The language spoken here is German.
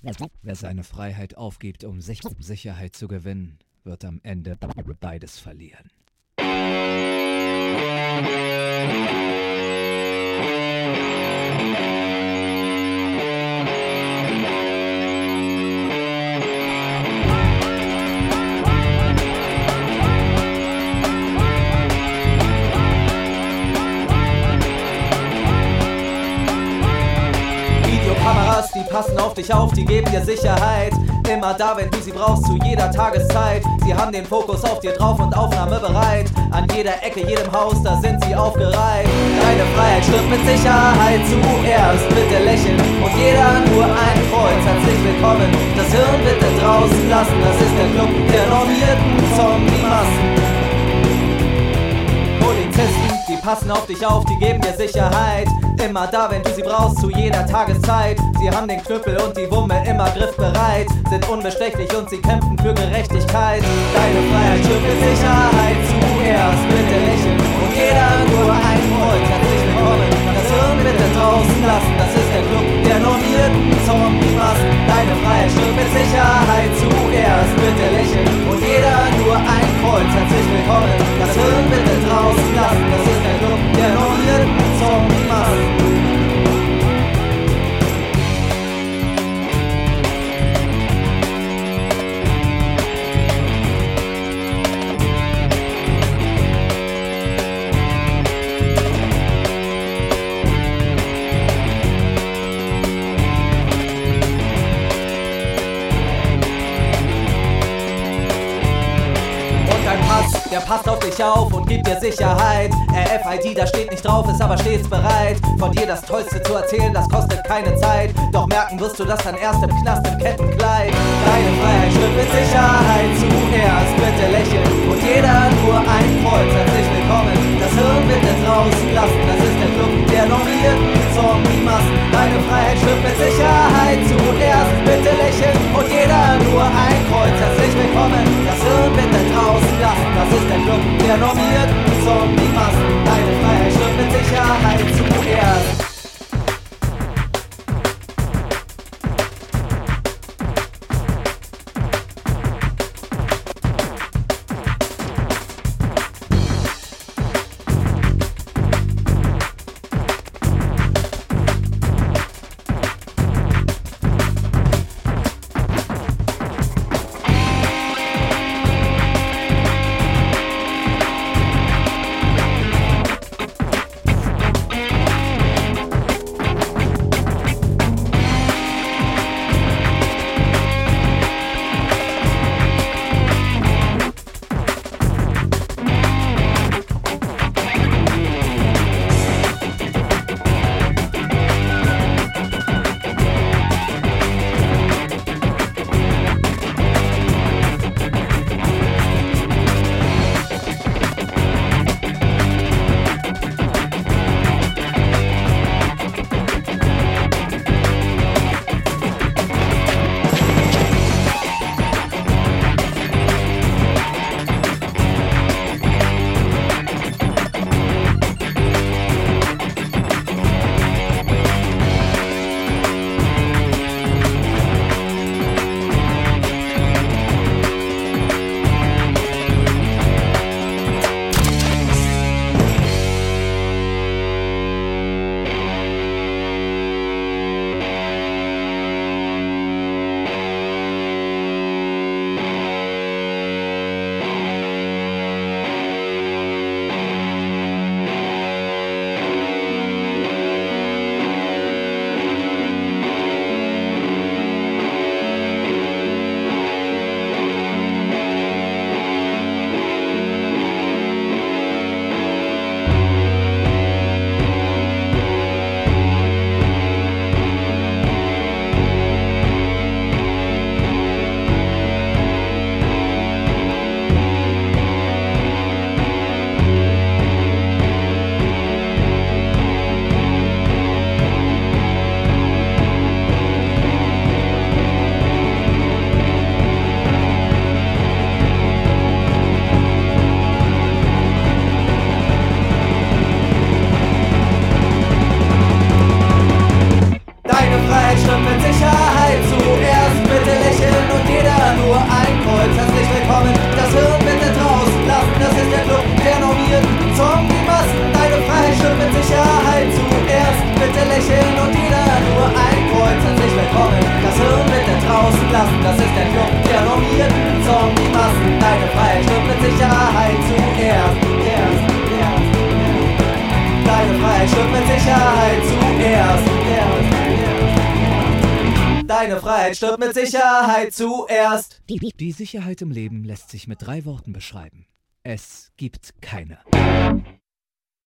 Wer seine Freiheit aufgibt, um Sicherheit zu gewinnen, wird am Ende beides verlieren. Videokameras, die passen auf dich auf, die geben dir Sicherheit. Immer da, wenn du sie brauchst, zu jeder Tageszeit. Sie haben den Fokus auf dir drauf und aufnahmebereit. An jeder Ecke, jedem Haus, da sind sie aufgereiht. Deine Freiheit stirbt mit Sicherheit zuerst. Bitte lächeln und jeder nur ein Kreuz. Herzlich willkommen, das Hirn bitte draußen lassen. Das ist der Club der normierten Zombie-Massen. Polizisten, die passen auf dich auf, die geben dir Sicherheit. Immer da, wenn du sie brauchst, zu jeder Tageszeit. Sie haben den Knüppel und die Wumme immer griffbereit. Sind unbestechlich und sie kämpfen für Gerechtigkeit. Deine Freiheit stirbt mit Sicherheit zuerst. Bitte lächeln und jeder nur ein Kreuz. Herzlich willkommen, das Hirn bitte draußen lassen. Das ist der Club der normierten Zombie-Massen. Deine Freiheit stirbt mit Sicherheit zuerst. Bitte lächeln und jeder nur ein Kreuz. Herzlich willkommen, das Hirn bitte draußen lassen. Das ist der Club der normierten Zombie-Massen. Der passt auf dich auf und gibt dir Sicherheit. RFID, da steht nicht drauf, ist aber stets bereit. Von dir das Tollste zu erzählen, das kostet keine Zeit. Doch merken wirst du das dann erst im Knast im Kettenkleid. Deine Freiheit stirbt mit Sicherheit zuerst. Bitte lächeln und jeder nur ein Kreuz. Herzlich willkommen, das Hirn bitte draußen lassen. Das ist der Club der normierten Zombie-Massen. Deine Freiheit stirbt mit Sicherheit zuerst. Bitte lächeln und jeder nur ein Kreuz. Herzlich willkommen, das Hirn bitte draußen lassen. Das ist der Club der normierten Zombie-Massen. Deine Freiheit stirbt mit Sicherheit zuerst. deine Freiheit stirbt mit Sicherheit zuerst. Die Sicherheit im Leben lässt sich mit 3 Worten beschreiben. Es gibt keine.